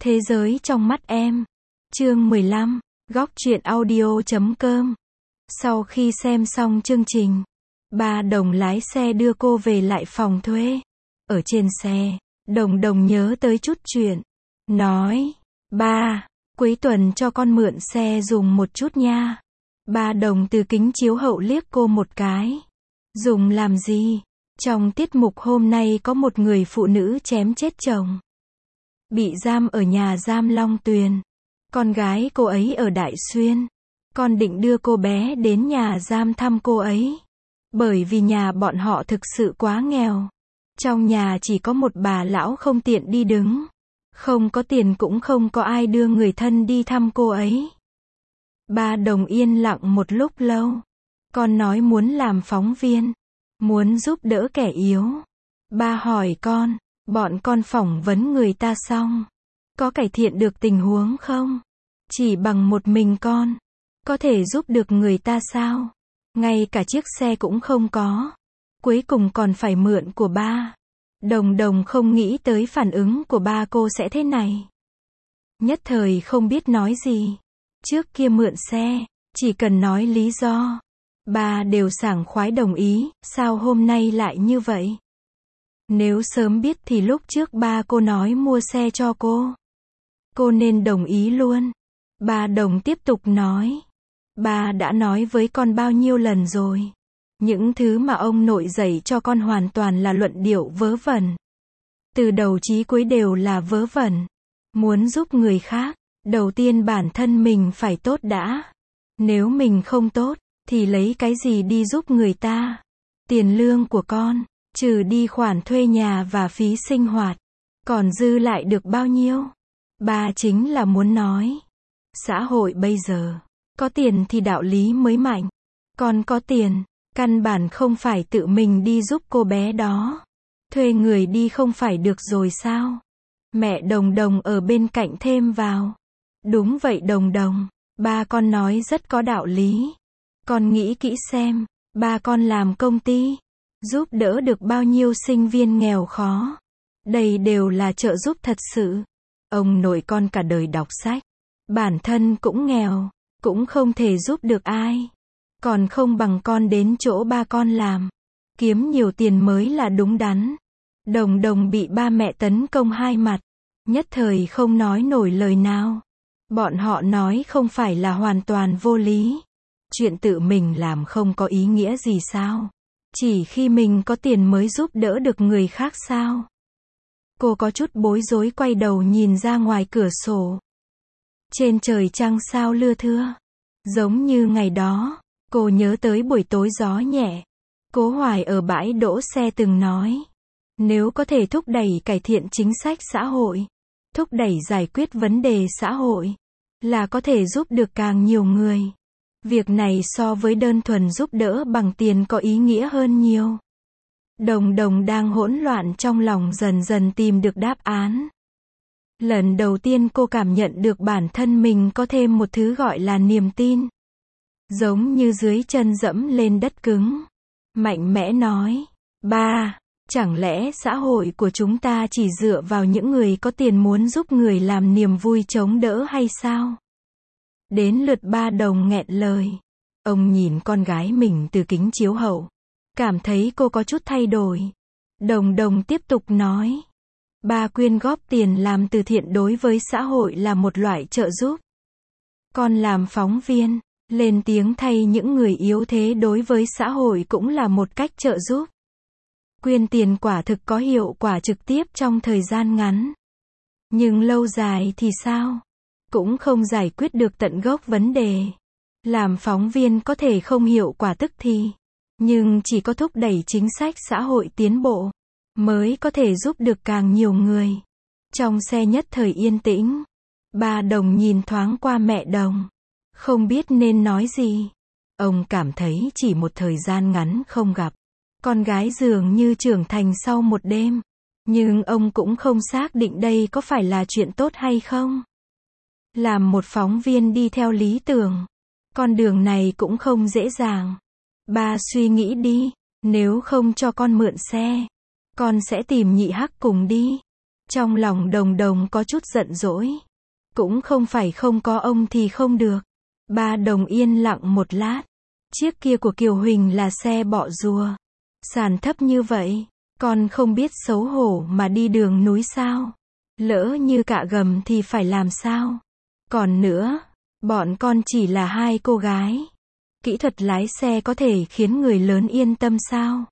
Thế giới trong mắt em. Chương 15. Góc truyện audio.com. Sau khi xem xong chương trình, ba Đồng lái xe đưa cô về lại phòng thuê. Ở trên xe, Đồng nhớ tới chút chuyện. Nói, ba, cuối tuần cho con mượn xe dùng một chút nha. Ba Đồng từ kính chiếu hậu liếc cô một cái. Dùng làm gì? Trong tiết mục hôm nay có một người phụ nữ chém chết chồng. Bị giam ở nhà giam Long Tuyền. Con gái cô ấy ở Đại Xuyên. Con định đưa cô bé đến nhà giam thăm cô ấy. Bởi vì nhà bọn họ thực sự quá nghèo. Trong nhà chỉ có một bà lão không tiện đi đứng. Không có tiền cũng không có ai đưa người thân đi thăm cô ấy. Ba Đồng yên lặng một lúc lâu. Con nói muốn làm phóng viên. Muốn giúp đỡ kẻ yếu. Ba hỏi con, bọn con phỏng vấn người ta xong. Có cải thiện được tình huống không? Chỉ bằng một mình con. Có thể giúp được người ta sao? Ngay cả chiếc xe cũng không có. Cuối cùng còn phải mượn của ba. Đồng không nghĩ tới phản ứng của ba cô sẽ thế này. Nhất thời không biết nói gì. Trước kia mượn xe, chỉ cần nói lý do. Ba đều sảng khoái đồng ý, sao hôm nay lại như vậy? Nếu sớm biết thì lúc trước ba cô nói mua xe cho cô nên đồng ý luôn. Ba Đồng tiếp tục nói. Ba đã nói với con bao nhiêu lần rồi. Những thứ mà ông nội dạy cho con hoàn toàn là luận điệu vớ vẩn. Từ đầu chí cuối đều là vớ vẩn. Muốn giúp người khác, đầu tiên bản thân mình phải tốt đã. Nếu mình không tốt, thì lấy cái gì đi giúp người ta? Tiền lương của con, trừ đi khoản thuê nhà và phí sinh hoạt, còn dư lại được bao nhiêu? Ba chính là muốn nói. Xã hội bây giờ, có tiền thì đạo lý mới mạnh. Con có tiền, căn bản không phải tự mình đi giúp cô bé đó. Thuê người đi không phải được rồi sao? Mẹ Đồng ở bên cạnh thêm vào. Đúng vậy Đồng, ba con nói rất có đạo lý. Con nghĩ kỹ xem, ba con làm công ty, giúp đỡ được bao nhiêu sinh viên nghèo khó. Đây đều là trợ giúp thật sự. Ông nội con cả đời đọc sách, bản thân cũng nghèo, cũng không thể giúp được ai. Còn không bằng con đến chỗ ba con làm. Kiếm nhiều tiền mới là đúng đắn. Đồng bị ba mẹ tấn công hai mặt. Nhất thời không nói nổi lời nào. Bọn họ nói không phải là hoàn toàn vô lý. Chuyện tự mình làm không có ý nghĩa gì sao? Chỉ khi mình có tiền mới giúp đỡ được người khác sao? Cô có chút bối rối quay đầu nhìn ra ngoài cửa sổ. Trên trời trăng sao lưa thưa. Giống như ngày đó, cô nhớ tới buổi tối gió nhẹ. Cố Hoài ở bãi đỗ xe từng nói. Nếu có thể thúc đẩy cải thiện chính sách xã hội, thúc đẩy giải quyết vấn đề xã hội, là có thể giúp được càng nhiều người. Việc này so với đơn thuần giúp đỡ bằng tiền có ý nghĩa hơn nhiều. Đồng đang hỗn loạn trong lòng dần dần tìm được đáp án. Lần đầu tiên cô cảm nhận được bản thân mình có thêm một thứ gọi là niềm tin. Giống như dưới chân dẫm lên đất cứng. Mạnh mẽ nói, ba, chẳng lẽ xã hội của chúng ta chỉ dựa vào những người có tiền muốn giúp người làm niềm vui chống đỡ hay sao? Đến lượt ba Đồng nghẹn lời. Ông nhìn con gái mình từ kính chiếu hậu. Cảm thấy cô có chút thay đổi. Đồng tiếp tục nói. Ba quyên góp tiền làm từ thiện đối với xã hội là một loại trợ giúp. Con làm phóng viên, lên tiếng thay những người yếu thế đối với xã hội cũng là một cách trợ giúp. Quyên tiền quả thực có hiệu quả trực tiếp trong thời gian ngắn. Nhưng lâu dài thì sao? Cũng không giải quyết được tận gốc vấn đề. Làm phóng viên có thể không hiệu quả tức thì, nhưng chỉ có thúc đẩy chính sách xã hội tiến bộ, mới có thể giúp được càng nhiều người. Trong xe nhất thời yên tĩnh, ba Đồng nhìn thoáng qua mẹ Đồng, không biết nên nói gì. Ông cảm thấy chỉ một thời gian ngắn không gặp, con gái dường như trưởng thành sau một đêm. Nhưng ông cũng không xác định đây có phải là chuyện tốt hay không. Làm một phóng viên đi theo lý tưởng, con đường này cũng không dễ dàng. Ba suy nghĩ đi, nếu không cho con mượn xe, con sẽ tìm nhị Hắc cùng đi. Trong lòng Đồng Đồng có chút giận dỗi. Cũng không phải không có ông thì không được. Ba Đồng yên lặng một lát. Chiếc kia của Kiều Huỳnh là xe bọ rùa. Sàn thấp như vậy, con không biết xấu hổ mà đi đường núi sao? Lỡ như cạ gầm thì phải làm sao? Còn nữa, bọn con chỉ là hai cô gái. Kỹ thuật lái xe có thể khiến người lớn yên tâm sao?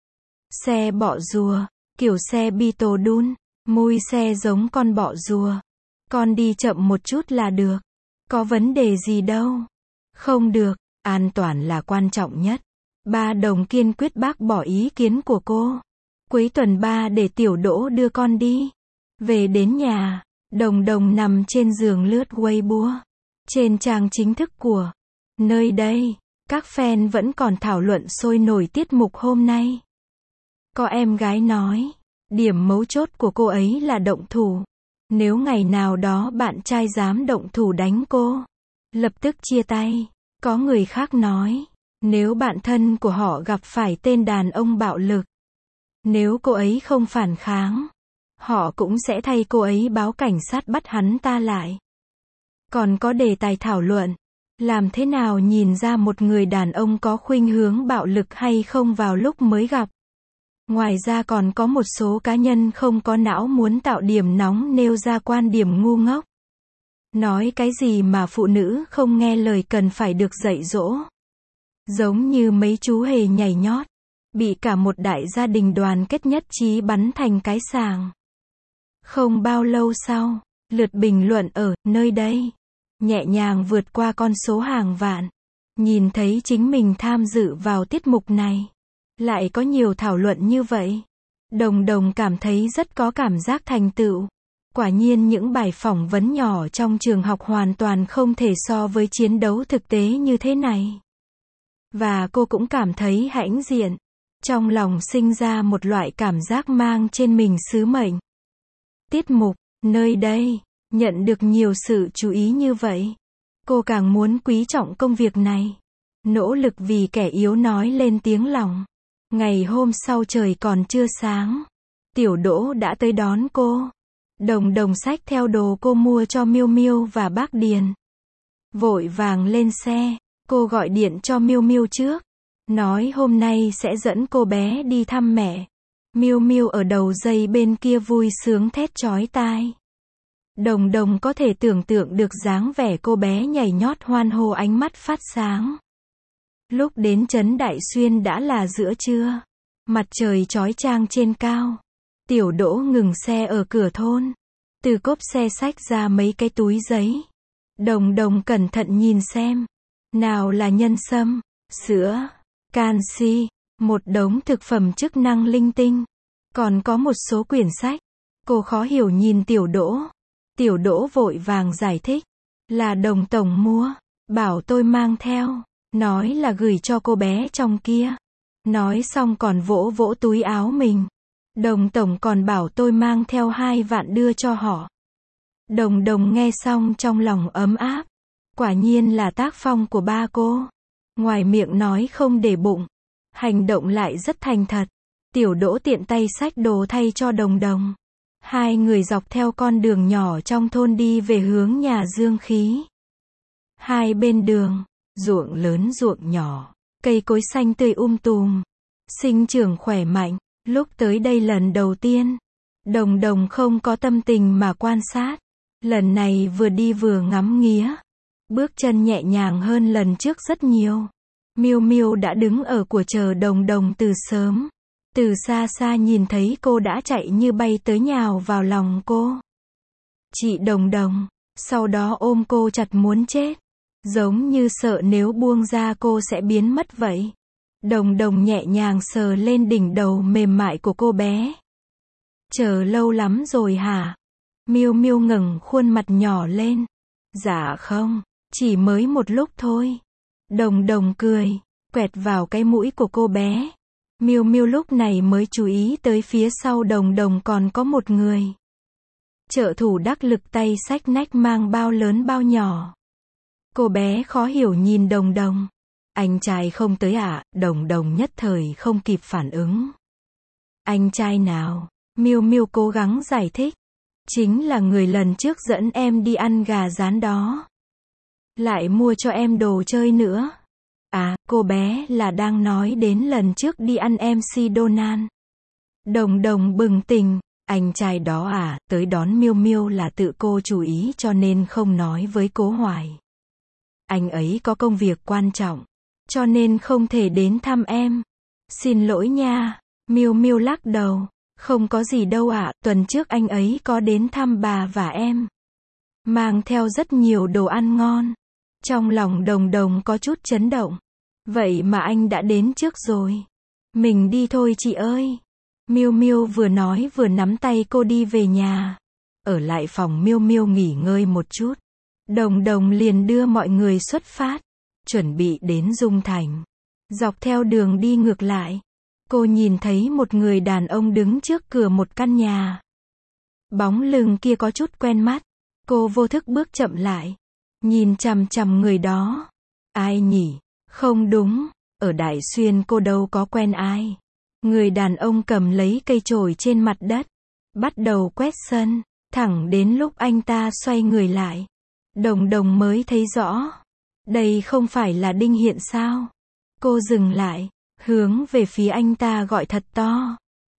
Xe bọ rùa, kiểu xe Beetle đun, mui xe giống con bọ rùa. Con đi chậm một chút là được. Có vấn đề gì đâu. Không được, an toàn là quan trọng nhất. Ba Đồng kiên quyết bác bỏ ý kiến của cô. Cuối tuần ba để Tiểu Đỗ đưa con đi. Về đến nhà, Đồng Đồng nằm trên giường lướt Weibo. Trên trang chính thức của nơi đây, các fan vẫn còn thảo luận sôi nổi tiết mục hôm nay. Có em gái nói, điểm mấu chốt của cô ấy là động thủ. Nếu ngày nào đó bạn trai dám động thủ đánh cô, lập tức chia tay. Có người khác nói, nếu bạn thân của họ gặp phải tên đàn ông bạo lực, nếu cô ấy không phản kháng, họ cũng sẽ thay cô ấy báo cảnh sát bắt hắn ta lại. Còn có đề tài thảo luận, làm thế nào nhìn ra một người đàn ông có khuynh hướng bạo lực hay không vào lúc mới gặp. Ngoài ra còn có một số cá nhân không có não muốn tạo điểm nóng nêu ra quan điểm ngu ngốc. Nói cái gì mà phụ nữ không nghe lời cần phải được dạy dỗ. Giống như mấy chú hề nhảy nhót, bị cả một đại gia đình đoàn kết nhất trí bắn thành cái sàng. Không bao lâu sau, lượt bình luận ở nơi đây nhẹ nhàng vượt qua con số hàng vạn. Nhìn thấy chính mình tham dự vào tiết mục này, lại có nhiều thảo luận như vậy. Đồng Đồng cảm thấy rất có cảm giác thành tựu. Quả nhiên những bài phỏng vấn nhỏ trong trường học hoàn toàn không thể so với chiến đấu thực tế như thế này. Và cô cũng cảm thấy hãnh diện. Trong lòng sinh ra một loại cảm giác mang trên mình sứ mệnh. Tiết mục, nơi đây, nhận được nhiều sự chú ý như vậy. Cô càng muốn quý trọng công việc này. Nỗ lực vì kẻ yếu nói lên tiếng lòng. Ngày hôm sau trời còn chưa sáng, Tiểu Đỗ đã tới đón cô. Đồng Đồng xách theo đồ cô mua cho Miêu Miêu và bác Điền. Vội vàng lên xe, cô gọi điện cho Miêu Miêu trước, nói hôm nay sẽ dẫn cô bé đi thăm mẹ. Miêu Miêu ở đầu dây bên kia vui sướng thét chói tai. Đồng Đồng có thể tưởng tượng được dáng vẻ cô bé nhảy nhót hoan hô ánh mắt phát sáng. Lúc đến trấn Đại Xuyên đã là giữa trưa. Mặt trời chói chang trên cao. Tiểu Đỗ ngừng xe ở cửa thôn. Từ cốp xe xách ra mấy cái túi giấy. Đồng Đồng cẩn thận nhìn xem. Nào là nhân sâm, sữa, canxi, một đống thực phẩm chức năng linh tinh. Còn có một số quyển sách. Cô khó hiểu nhìn Tiểu Đỗ. Tiểu Đỗ vội vàng giải thích. Là Đồng tổng mua. Bảo tôi mang theo. Nói là gửi cho cô bé trong kia. Nói xong còn vỗ vỗ túi áo mình. Đồng tổng còn bảo tôi mang theo 2 vạn đưa cho họ. Đồng Đồng nghe xong trong lòng ấm áp. Quả nhiên là tác phong của ba cô. Ngoài miệng nói không để bụng, hành động lại rất thành thật. Tiểu Đỗ tiện tay xách đồ thay cho Đồng Đồng. Hai người dọc theo con đường nhỏ trong thôn đi về hướng nhà Dương Khí. Hai bên đường, ruộng lớn ruộng nhỏ, cây cối xanh tươi tùm, sinh trưởng khỏe mạnh. Lúc tới đây lần đầu tiên, Đồng Đồng không có tâm tình mà quan sát. Lần này vừa đi vừa ngắm nghía. Bước chân nhẹ nhàng hơn lần trước rất nhiều. Miêu Miêu đã đứng ở của chờ Đồng Đồng từ sớm. Từ xa xa nhìn thấy cô đã chạy như bay tới nhào vào lòng cô. Chị Đồng Đồng, sau đó ôm cô chặt muốn chết. Giống như sợ nếu buông ra cô sẽ biến mất vậy. Đồng Đồng nhẹ nhàng sờ lên đỉnh đầu mềm mại của cô bé. Chờ lâu lắm rồi hả? Miêu Miêu ngẩng khuôn mặt nhỏ lên. Dạ không, chỉ mới một lúc thôi. Đồng Đồng cười, quẹt vào cái mũi của cô bé. Miêu Miêu lúc này mới chú ý tới phía sau Đồng Đồng còn có một người. Trợ thủ đắc lực tay xách nách mang bao lớn bao nhỏ. Cô bé khó hiểu nhìn Đồng Đồng. Anh trai không tới ạ? Đồng Đồng nhất thời không kịp phản ứng. Anh trai nào? Miêu Miêu cố gắng giải thích. Chính là người lần trước dẫn em đi ăn gà rán đó. Lại mua cho em đồ chơi nữa. À, cô bé là đang nói đến lần trước đi ăn MC Donald. Đồng Đồng bừng tỉnh, anh trai đó à, tới đón Miêu Miêu là tự cô chú ý cho nên không nói với Cố Hoài. Anh ấy có công việc quan trọng, cho nên không thể đến thăm em. Xin lỗi nha. Miêu Miêu lắc đầu. Không có gì đâu ạ, tuần trước anh ấy có đến thăm bà và em. Mang theo rất nhiều đồ ăn ngon. Trong lòng Đồng Đồng có chút chấn động. Vậy mà anh đã đến trước rồi. Mình đi thôi chị ơi. Miêu Miêu vừa nói vừa nắm tay cô đi về nhà. Ở lại phòng Miêu Miêu nghỉ ngơi một chút. Đồng Đồng liền đưa mọi người xuất phát, chuẩn bị đến Dung Thành. Dọc theo đường đi ngược lại, cô nhìn thấy một người đàn ông đứng trước cửa một căn nhà. Bóng lưng kia có chút quen mắt. Cô vô thức bước chậm lại, nhìn chằm chằm người đó. Ai nhỉ? Không đúng, ở Đại Xuyên cô đâu có quen ai. Người đàn ông cầm lấy cây chổi trên mặt đất, bắt đầu quét sân, thẳng đến lúc anh ta xoay người lại. Đồng Đồng mới thấy rõ. Đây không phải là Đinh Hiện sao? Cô dừng lại, hướng về phía anh ta gọi thật to.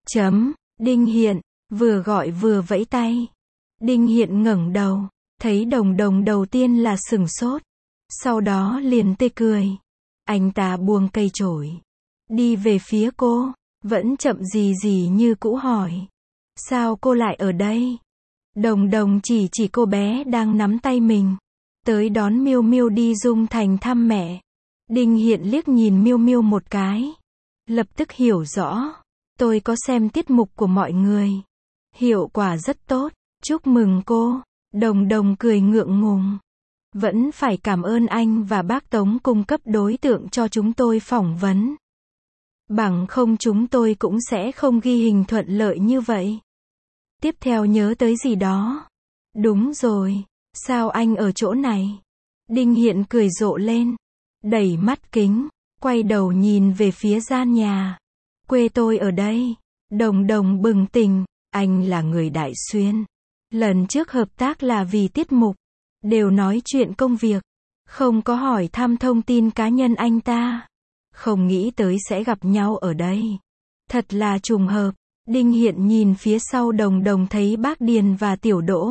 Đinh Hiện, vừa gọi vừa vẫy tay. Đinh Hiện ngẩng đầu, thấy Đồng Đồng đầu tiên là sửng sốt, sau đó liền tươi cười. Anh ta buông cây chổi, đi về phía cô, vẫn chậm gì gì như cũ hỏi. Sao cô lại ở đây? Đồng Đồng chỉ cô bé đang nắm tay mình. Tới đón Miêu Miêu đi Dung Thành thăm mẹ. Đinh Hiện liếc nhìn Miêu Miêu một cái. Lập tức hiểu rõ. Tôi có xem tiết mục của mọi người. Hiệu quả rất tốt. Chúc mừng cô. Đồng Đồng cười ngượng ngùng. Vẫn phải cảm ơn anh và bác Tống cung cấp đối tượng cho chúng tôi phỏng vấn. Bằng không chúng tôi cũng sẽ không ghi hình thuận lợi như vậy. Tiếp theo nhớ tới gì đó. Đúng rồi. Sao anh ở chỗ này? Đinh Hiện cười rộ lên, đẩy mắt kính, quay đầu nhìn về phía gian nhà. Quê tôi ở đây. Đồng Đồng bừng tỉnh, anh là người Đại Xuyên. Lần trước hợp tác là vì tiết mục, đều nói chuyện công việc, không có hỏi thăm thông tin cá nhân anh ta. Không nghĩ tới sẽ gặp nhau ở đây. Thật là trùng hợp. Đinh Hiện nhìn phía sau Đồng Đồng thấy bác Điền và Tiểu Đỗ.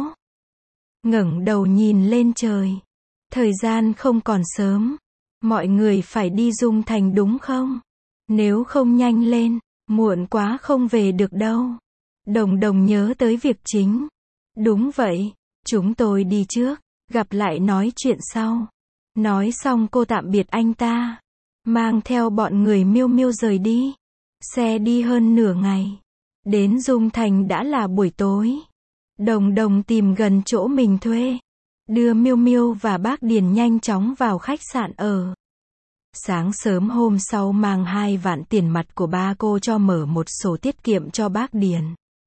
Ngẩng đầu nhìn lên trời. Thời gian không còn sớm. Mọi người phải đi Dung Thành đúng không? Nếu không nhanh lên, muộn quá không về được đâu. Đồng Đồng nhớ tới việc chính. Đúng vậy, chúng tôi đi trước, gặp lại nói chuyện sau. Nói xong cô tạm biệt anh ta, mang theo bọn người Miêu Miêu rời đi. Xe đi hơn nửa ngày. Đến Dung Thành đã là buổi tối. Đồng Đồng tìm gần chỗ mình thuê, đưa Miêu Miêu và bác Điền nhanh chóng vào khách sạn ở. Sáng sớm hôm sau mang 2 vạn tiền mặt của ba cô cho mở một sổ tiết kiệm cho bác Điền.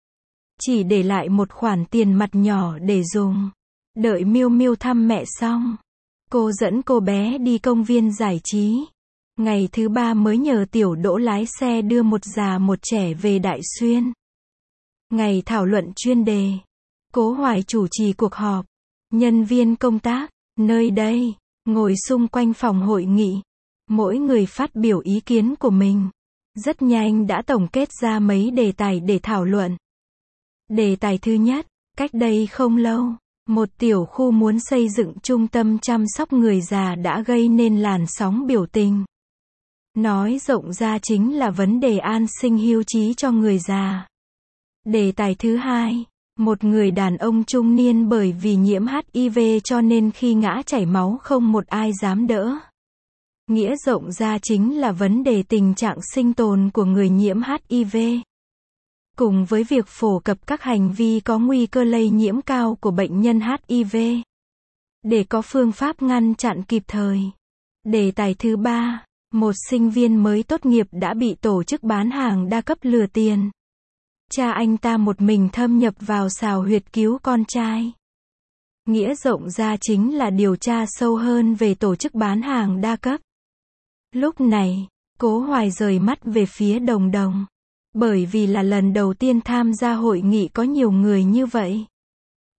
Chỉ để lại một khoản tiền mặt nhỏ để dùng. Đợi Miêu Miêu thăm mẹ xong, cô dẫn cô bé đi công viên giải trí. Ngày thứ 3 mới nhờ Tiểu Đỗ lái xe đưa một già một trẻ về Đại Xuyên. Ngày thảo luận chuyên đề. Cố Hoài chủ trì cuộc họp. Nhân viên công tác, nơi đây, ngồi xung quanh phòng hội nghị. Mỗi người phát biểu ý kiến của mình. Rất nhanh đã tổng kết ra mấy đề tài để thảo luận. Đề tài thứ nhất, cách đây không lâu, một tiểu khu muốn xây dựng trung tâm chăm sóc người già đã gây nên làn sóng biểu tình. Nói rộng ra chính là vấn đề an sinh hưu trí cho người già. Đề tài thứ hai, một người đàn ông trung niên bởi vì nhiễm HIV cho nên khi ngã chảy máu không một ai dám đỡ. Nghĩa rộng ra chính là vấn đề tình trạng sinh tồn của người nhiễm HIV. Cùng với việc phổ cập các hành vi có nguy cơ lây nhiễm cao của bệnh nhân HIV. Để có phương pháp ngăn chặn kịp thời. Đề tài thứ ba, một sinh viên mới tốt nghiệp đã bị tổ chức bán hàng đa cấp lừa tiền. Cha anh ta một mình thâm nhập vào xào huyệt cứu con trai. Nghĩa rộng ra chính là điều tra sâu hơn về tổ chức bán hàng đa cấp. Lúc này, Cố Hoài rời mắt về phía Đồng Đồng. Bởi vì là lần đầu tiên tham gia hội nghị có nhiều người như vậy.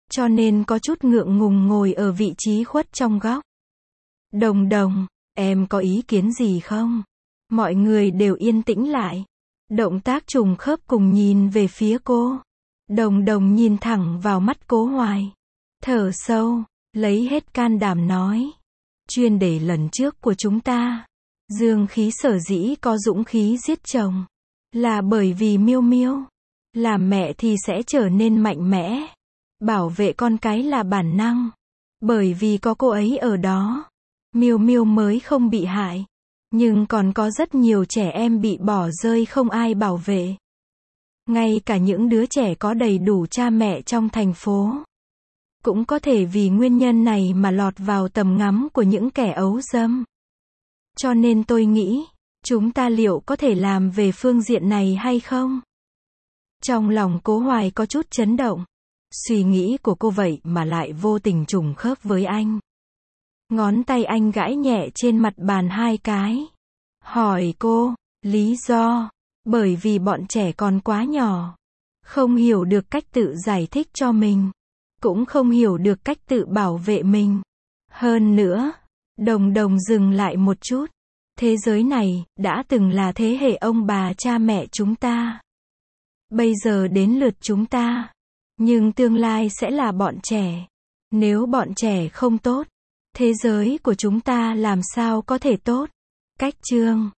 cho nên có chút ngượng ngùng ngồi ở vị trí khuất trong góc. Đồng Đồng, em có ý kiến gì không? Mọi người đều yên tĩnh lại. Động tác trùng khớp cùng nhìn về phía cô. Đồng Đồng nhìn thẳng vào mắt Cố Hoài. Thở sâu, lấy hết can đảm nói. Chuyên đề lần trước của chúng ta. Dương Khí sở dĩ có dũng khí giết chồng. Là bởi vì Miêu Miêu. Làm mẹ thì sẽ trở nên mạnh mẽ. Bảo vệ con cái là bản năng. Bởi vì có cô ấy ở đó. Miêu Miêu mới không bị hại. Nhưng còn có rất nhiều trẻ em bị bỏ rơi không ai bảo vệ. Ngay cả những đứa trẻ có đầy đủ cha mẹ trong thành phố. Cũng có thể vì nguyên nhân này mà lọt vào tầm ngắm của những kẻ ấu dâm. Cho nên tôi nghĩ, chúng ta liệu có thể làm về phương diện này hay không? Trong lòng Cố Hoài có chút chấn động. Suy nghĩ của cô vậy mà lại vô tình trùng khớp với anh. Ngón tay anh gãi nhẹ trên mặt bàn 2 cái. Hỏi cô, lý do, bởi vì bọn trẻ còn quá nhỏ. Không hiểu được cách tự giải thích cho mình. Cũng không hiểu được cách tự bảo vệ mình. Hơn nữa, Đồng Đồng dừng lại một chút. Thế giới này, đã từng là thế hệ ông bà cha mẹ chúng ta. Bây giờ đến lượt chúng ta. Nhưng tương lai sẽ là bọn trẻ. Nếu bọn trẻ không tốt, thế giới của chúng ta làm sao có thể tốt? Cách chương